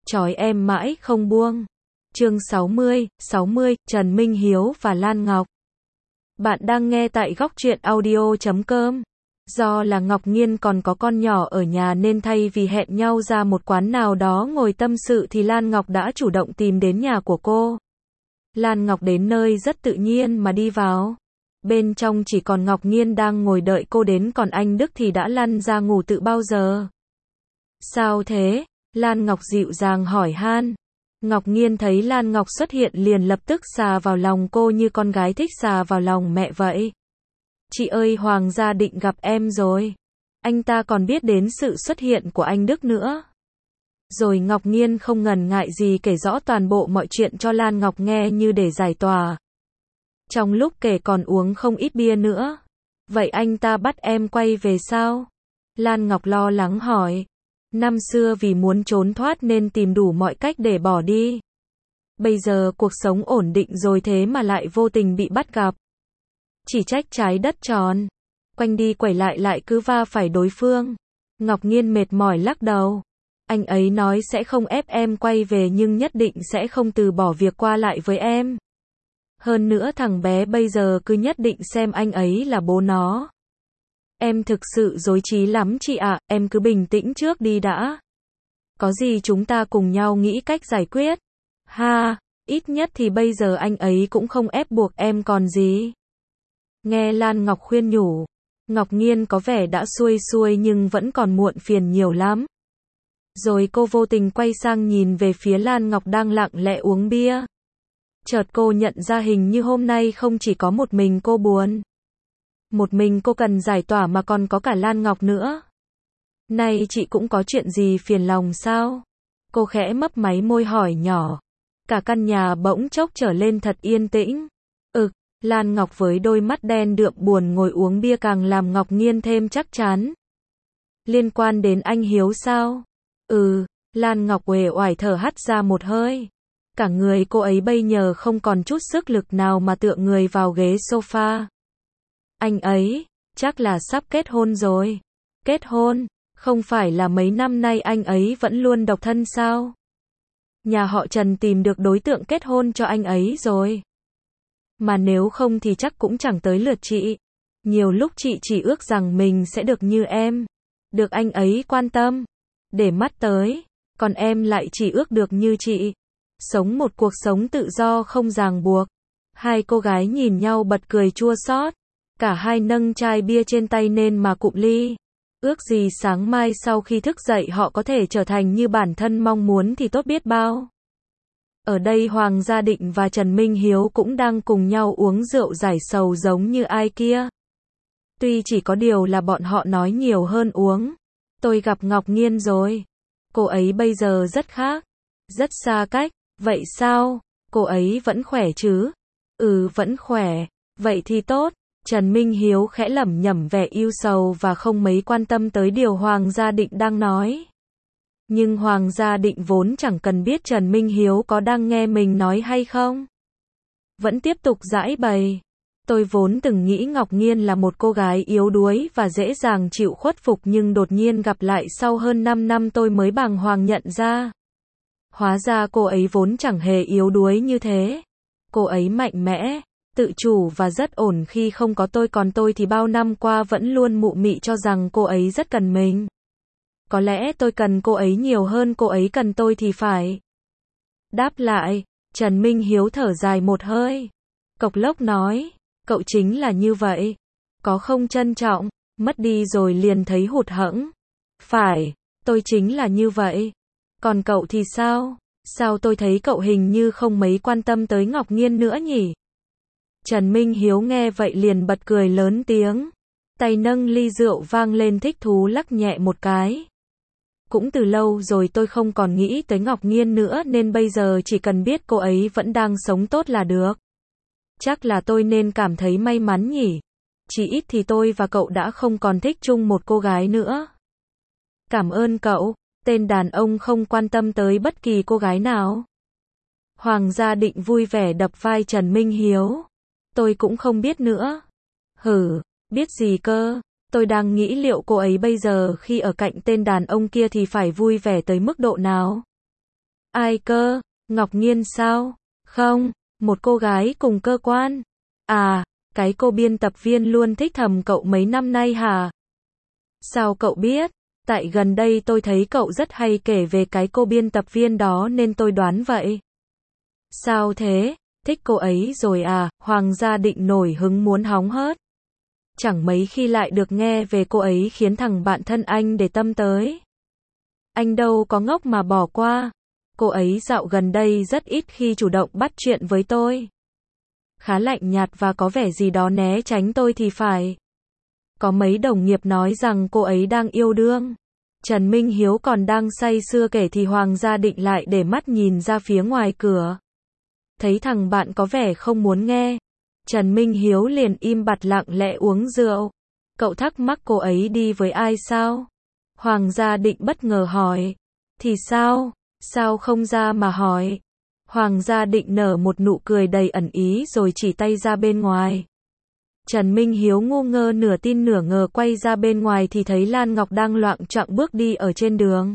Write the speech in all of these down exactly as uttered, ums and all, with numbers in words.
trói em mãi không buông. Chương sáu mươi, sáu mươi, Trần Minh Hiếu và Lan Ngọc. Bạn đang nghe tại góc truyện audio chấm com. Do là Ngọc Nhiên còn có con nhỏ ở nhà nên thay vì hẹn nhau ra một quán nào đó ngồi tâm sự thì Lan Ngọc đã chủ động tìm đến nhà của cô. Lan Ngọc đến nơi rất tự nhiên mà đi vào. Bên trong chỉ còn Ngọc Nhiên đang ngồi đợi cô đến, còn anh Đức thì đã lăn ra ngủ từ bao giờ. Sao thế? Lan Ngọc dịu dàng hỏi han. Ngọc Nhiên thấy Lan Ngọc xuất hiện liền lập tức xà vào lòng cô như con gái thích xà vào lòng mẹ vậy. Chị ơi, Hoàng gia định gặp em rồi. Anh ta còn biết đến sự xuất hiện của anh Đức nữa. Rồi Ngọc Nhiên không ngần ngại gì kể rõ toàn bộ mọi chuyện cho Lan Ngọc nghe như để giải tỏa. Trong lúc kể còn uống không ít bia nữa. Vậy anh ta bắt em quay về sao? Lan Ngọc lo lắng hỏi. Năm xưa vì muốn trốn thoát nên tìm đủ mọi cách để bỏ đi. Bây giờ cuộc sống ổn định rồi thế mà lại vô tình bị bắt gặp. Chỉ trách trái đất tròn. Quanh đi quẩy lại lại cứ va phải đối phương. Ngọc Nhiên mệt mỏi lắc đầu. Anh ấy nói sẽ không ép em quay về nhưng nhất định sẽ không từ bỏ việc qua lại với em. Hơn nữa thằng bé bây giờ cứ nhất định xem anh ấy là bố nó. Em thực sự rối trí lắm chị ạ, em cứ bình tĩnh trước đi đã. Có gì chúng ta cùng nhau nghĩ cách giải quyết. Ha, ít nhất thì bây giờ anh ấy cũng không ép buộc em còn gì. Nghe Lan Ngọc khuyên nhủ, Ngọc Nhiên có vẻ đã xuôi xuôi nhưng vẫn còn muộn phiền nhiều lắm. Rồi cô vô tình quay sang nhìn về phía Lan Ngọc đang lặng lẽ uống bia. Chợt cô nhận ra hình như hôm nay không chỉ có một mình cô buồn. Một mình cô cần giải tỏa mà còn có cả Lan Ngọc nữa. Này chị cũng có chuyện gì phiền lòng sao? Cô khẽ mấp máy môi hỏi nhỏ. Cả căn nhà bỗng chốc trở lên thật yên tĩnh. Ực, Lan Ngọc với đôi mắt đen đượm buồn ngồi uống bia càng làm Ngọc Nhiên thêm chắc chắn. Liên quan đến anh Hiếu sao? Ừ, Lan Ngọc uể oải thở hắt ra một hơi. Cả người cô ấy bây giờ không còn chút sức lực nào mà tựa người vào ghế sofa. Anh ấy, chắc là sắp kết hôn rồi. Kết hôn? Không phải là mấy năm nay anh ấy vẫn luôn độc thân sao? Nhà họ Trần tìm được đối tượng kết hôn cho anh ấy rồi. Mà nếu không thì chắc cũng chẳng tới lượt chị. Nhiều lúc chị chỉ ước rằng mình sẽ được như em. Được anh ấy quan tâm. Để mắt tới. Còn em lại chỉ ước được như chị. Sống một cuộc sống tự do không ràng buộc. Hai cô gái nhìn nhau bật cười chua xót. Cả hai nâng chai bia trên tay nên mà cụm ly. Ước gì sáng mai sau khi thức dậy họ có thể trở thành như bản thân mong muốn thì tốt biết bao. Ở đây Hoàng Gia Định và Trần Minh Hiếu cũng đang cùng nhau uống rượu giải sầu giống như ai kia. Tuy chỉ có điều là bọn họ nói nhiều hơn uống. Tôi gặp Ngọc Nhiên rồi. Cô ấy bây giờ rất khác. Rất xa cách. Vậy sao? Cô ấy vẫn khỏe chứ? Ừ, vẫn khỏe. Vậy thì tốt. Trần Minh Hiếu khẽ lẩm nhẩm vẻ ưu sầu và không mấy quan tâm tới điều Hoàng Gia Định đang nói. Nhưng Hoàng Gia Định vốn chẳng cần biết Trần Minh Hiếu có đang nghe mình nói hay không. Vẫn tiếp tục giãi bày. Tôi vốn từng nghĩ Ngọc Nhiên là một cô gái yếu đuối và dễ dàng chịu khuất phục nhưng đột nhiên gặp lại sau hơn năm năm tôi mới bàng hoàng nhận ra. Hóa ra cô ấy vốn chẳng hề yếu đuối như thế. Cô ấy mạnh mẽ, tự chủ và rất ổn khi không có tôi, còn tôi thì bao năm qua vẫn luôn mụ mị cho rằng cô ấy rất cần mình. Có lẽ tôi cần cô ấy nhiều hơn cô ấy cần tôi thì phải. Đáp lại, Trần Minh Hiếu thở dài một hơi. Cộc lốc nói, cậu chính là như vậy. Có không trân trọng, mất đi rồi liền thấy hụt hẫng. Phải, tôi chính là như vậy. Còn cậu thì sao? Sao tôi thấy cậu hình như không mấy quan tâm tới Ngọc Nhiên nữa nhỉ? Trần Minh Hiếu nghe vậy liền bật cười lớn tiếng. Tay nâng ly rượu vang lên thích thú lắc nhẹ một cái. Cũng từ lâu rồi tôi không còn nghĩ tới Ngọc Nhiên nữa nên bây giờ chỉ cần biết cô ấy vẫn đang sống tốt là được. Chắc là tôi nên cảm thấy may mắn nhỉ. Chỉ ít thì tôi và cậu đã không còn thích chung một cô gái nữa. Cảm ơn cậu. Tên đàn ông không quan tâm tới bất kỳ cô gái nào. Hoàng Gia Định vui vẻ đập vai Trần Minh Hiếu. Tôi cũng không biết nữa. Hử, biết gì cơ? Tôi đang nghĩ liệu cô ấy bây giờ khi ở cạnh tên đàn ông kia thì phải vui vẻ tới mức độ nào. Ai cơ? Ngọc Nhiên sao? Không, một cô gái cùng cơ quan. À, cái cô biên tập viên luôn thích thầm cậu mấy năm nay hả? Sao cậu biết? Tại gần đây tôi thấy cậu rất hay kể về cái cô biên tập viên đó nên tôi đoán vậy. Sao thế? Thích cô ấy rồi à? Hoàng Gia Định nổi hứng muốn hóng hớt. Chẳng mấy khi lại được nghe về cô ấy khiến thằng bạn thân anh để tâm tới. Anh đâu có ngốc mà bỏ qua. Cô ấy dạo gần đây rất ít khi chủ động bắt chuyện với tôi. Khá lạnh nhạt và có vẻ gì đó né tránh tôi thì phải. Có mấy đồng nghiệp nói rằng cô ấy đang yêu đương. Trần Minh Hiếu còn đang say sưa kể thì Hoàng Gia Định lại để mắt nhìn ra phía ngoài cửa. Thấy thằng bạn có vẻ không muốn nghe. Trần Minh Hiếu liền im bặt lặng lẽ uống rượu. Cậu thắc mắc cô ấy đi với ai sao? Hoàng Gia Định bất ngờ hỏi. Thì sao? Sao không ra mà hỏi? Hoàng Gia Định nở một nụ cười đầy ẩn ý rồi chỉ tay ra bên ngoài. Trần Minh Hiếu ngu ngơ nửa tin nửa ngờ quay ra bên ngoài thì thấy Lan Ngọc đang loạng choạng bước đi ở trên đường.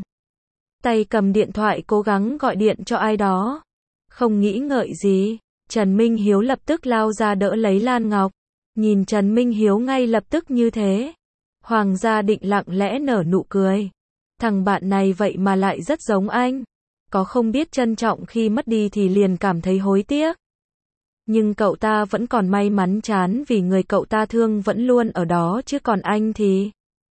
Tay cầm điện thoại cố gắng gọi điện cho ai đó. Không nghĩ ngợi gì, Trần Minh Hiếu lập tức lao ra đỡ lấy Lan Ngọc. Nhìn Trần Minh Hiếu ngay lập tức như thế. Hoàng Gia Định lặng lẽ nở nụ cười. Thằng bạn này vậy mà lại rất giống anh. Có không biết trân trọng khi mất đi thì liền cảm thấy hối tiếc. Nhưng cậu ta vẫn còn may mắn chán vì người cậu ta thương vẫn luôn ở đó chứ còn anh thì...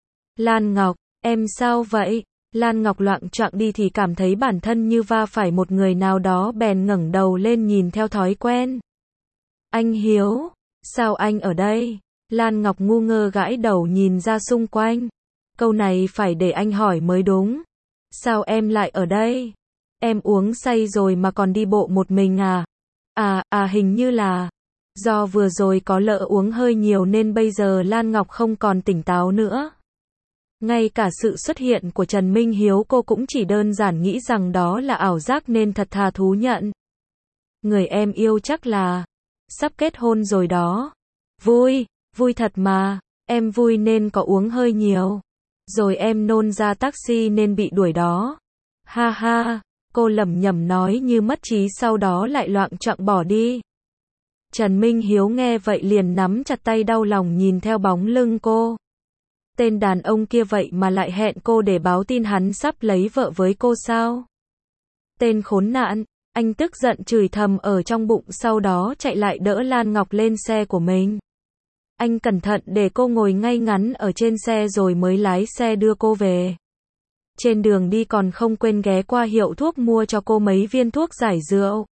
Lan Ngọc, em sao vậy? Lan Ngọc loạng choạng đi thì cảm thấy bản thân như va phải một người nào đó bèn ngẩng đầu lên nhìn theo thói quen. Anh Hiếu, sao anh ở đây? Lan Ngọc ngu ngơ gãi đầu nhìn ra xung quanh. Câu này phải để anh hỏi mới đúng. Sao em lại ở đây? Em uống say rồi mà còn đi bộ một mình à? À, à hình như là do vừa rồi có lỡ uống hơi nhiều nên bây giờ Lan Ngọc không còn tỉnh táo nữa. Ngay cả sự xuất hiện của Trần Minh Hiếu cô cũng chỉ đơn giản nghĩ rằng đó là ảo giác nên thật thà thú nhận. Người em yêu chắc là sắp kết hôn rồi đó. Vui, vui thật mà, em vui nên có uống hơi nhiều. Rồi em nôn ra taxi nên bị đuổi đó. Ha ha, cô lẩm nhẩm nói như mất trí sau đó lại loạng choạng bỏ đi. Trần Minh Hiếu nghe vậy liền nắm chặt tay đau lòng nhìn theo bóng lưng cô. Tên đàn ông kia vậy mà lại hẹn cô để báo tin hắn sắp lấy vợ với cô sao? Tên khốn nạn, anh tức giận chửi thầm ở trong bụng sau đó chạy lại đỡ Lan Ngọc lên xe của mình. Anh cẩn thận để cô ngồi ngay ngắn ở trên xe rồi mới lái xe đưa cô về. Trên đường đi còn không quên ghé qua hiệu thuốc mua cho cô mấy viên thuốc giải rượu.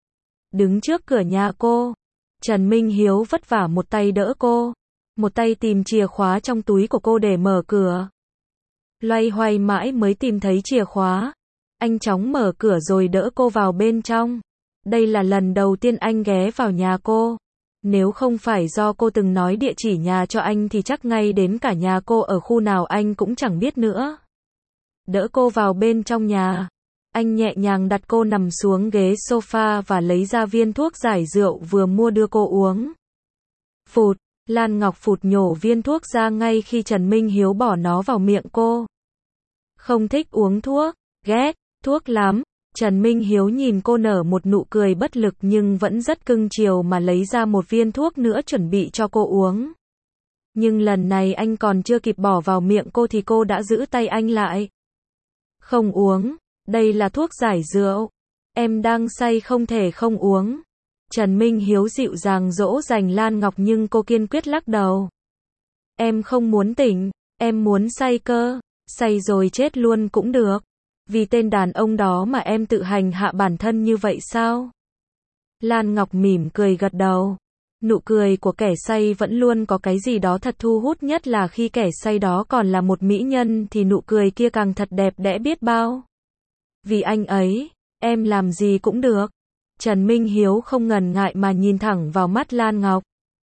Đứng trước cửa nhà cô, Trần Minh Hiếu vất vả một tay đỡ cô, một tay tìm chìa khóa trong túi của cô để mở cửa. Loay hoay mãi mới tìm thấy chìa khóa. Anh chóng mở cửa rồi đỡ cô vào bên trong. Đây là lần đầu tiên anh ghé vào nhà cô. Nếu không phải do cô từng nói địa chỉ nhà cho anh thì chắc ngay đến cả nhà cô ở khu nào anh cũng chẳng biết nữa. Đỡ cô vào bên trong nhà. Anh nhẹ nhàng đặt cô nằm xuống ghế sofa và lấy ra viên thuốc giải rượu vừa mua đưa cô uống. Phụt, Lan Ngọc phụt nhổ viên thuốc ra ngay khi Trần Minh Hiếu bỏ nó vào miệng cô. Không thích uống thuốc, ghét thuốc lắm. Trần Minh Hiếu nhìn cô nở một nụ cười bất lực nhưng vẫn rất cưng chiều mà lấy ra một viên thuốc nữa chuẩn bị cho cô uống. Nhưng lần này anh còn chưa kịp bỏ vào miệng cô thì cô đã giữ tay anh lại. Không uống, đây là thuốc giải rượu. Em đang say không thể không uống. Trần Minh Hiếu dịu dàng dỗ dành Lan Ngọc nhưng cô kiên quyết lắc đầu. Em không muốn tỉnh, em muốn say cơ, say rồi chết luôn cũng được. Vì tên đàn ông đó mà em tự hành hạ bản thân như vậy sao? Lan Ngọc mỉm cười gật đầu. Nụ cười của kẻ say vẫn luôn có cái gì đó thật thu hút, nhất là khi kẻ say đó còn là một mỹ nhân thì nụ cười kia càng thật đẹp đẽ biết bao. Vì anh ấy, em làm gì cũng được. Trần Minh Hiếu không ngần ngại mà nhìn thẳng vào mắt Lan Ngọc.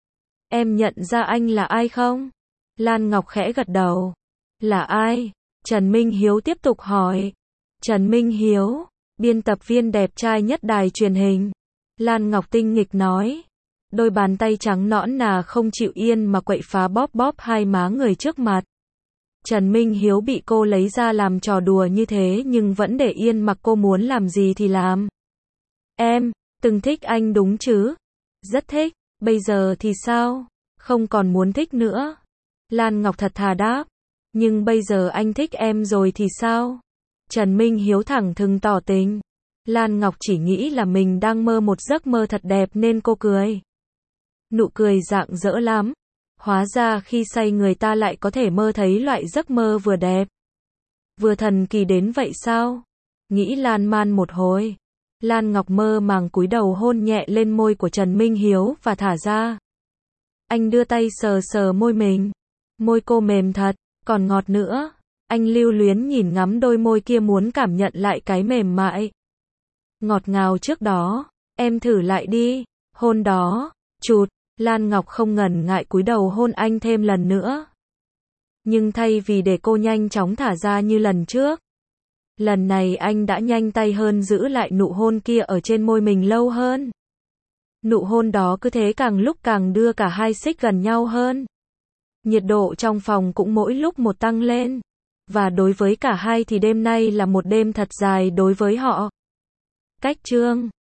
Em nhận ra anh là ai không? Lan Ngọc khẽ gật đầu. Là ai? Trần Minh Hiếu tiếp tục hỏi. Trần Minh Hiếu, biên tập viên đẹp trai nhất đài truyền hình. Lan Ngọc tinh nghịch nói. Đôi bàn tay trắng nõn nà không chịu yên mà quậy phá bóp bóp hai má người trước mặt. Trần Minh Hiếu bị cô lấy ra làm trò đùa như thế nhưng vẫn để yên mặc cô muốn làm gì thì làm. Em, từng thích anh đúng chứ? Rất thích, bây giờ thì sao? Không còn muốn thích nữa. Lan Ngọc thật thà đáp. Nhưng bây giờ anh thích em rồi thì sao? Trần Minh Hiếu thẳng thừng tỏ tình. Lan Ngọc chỉ nghĩ là mình đang mơ một giấc mơ thật đẹp nên cô cười. Nụ cười rạng rỡ lắm. Hóa ra khi say người ta lại có thể mơ thấy loại giấc mơ vừa đẹp, vừa thần kỳ đến vậy sao? Nghĩ lan man một hồi. Lan Ngọc mơ màng cúi đầu hôn nhẹ lên môi của Trần Minh Hiếu và thả ra. Anh đưa tay sờ sờ môi mình. Môi cô mềm thật, còn ngọt nữa. Anh lưu luyến nhìn ngắm đôi môi kia muốn cảm nhận lại cái mềm mại, ngọt ngào trước đó. Em thử lại đi. Hôn đó. Chụt. Lan Ngọc không ngần ngại cúi đầu hôn anh thêm lần nữa. Nhưng thay vì để cô nhanh chóng thả ra như lần trước, lần này anh đã nhanh tay hơn giữ lại nụ hôn kia ở trên môi mình lâu hơn. Nụ hôn đó cứ thế càng lúc càng đưa cả hai xích gần nhau hơn. Nhiệt độ trong phòng cũng mỗi lúc một tăng lên. Và đối với cả hai thì đêm nay là một đêm thật dài đối với họ. Cách chương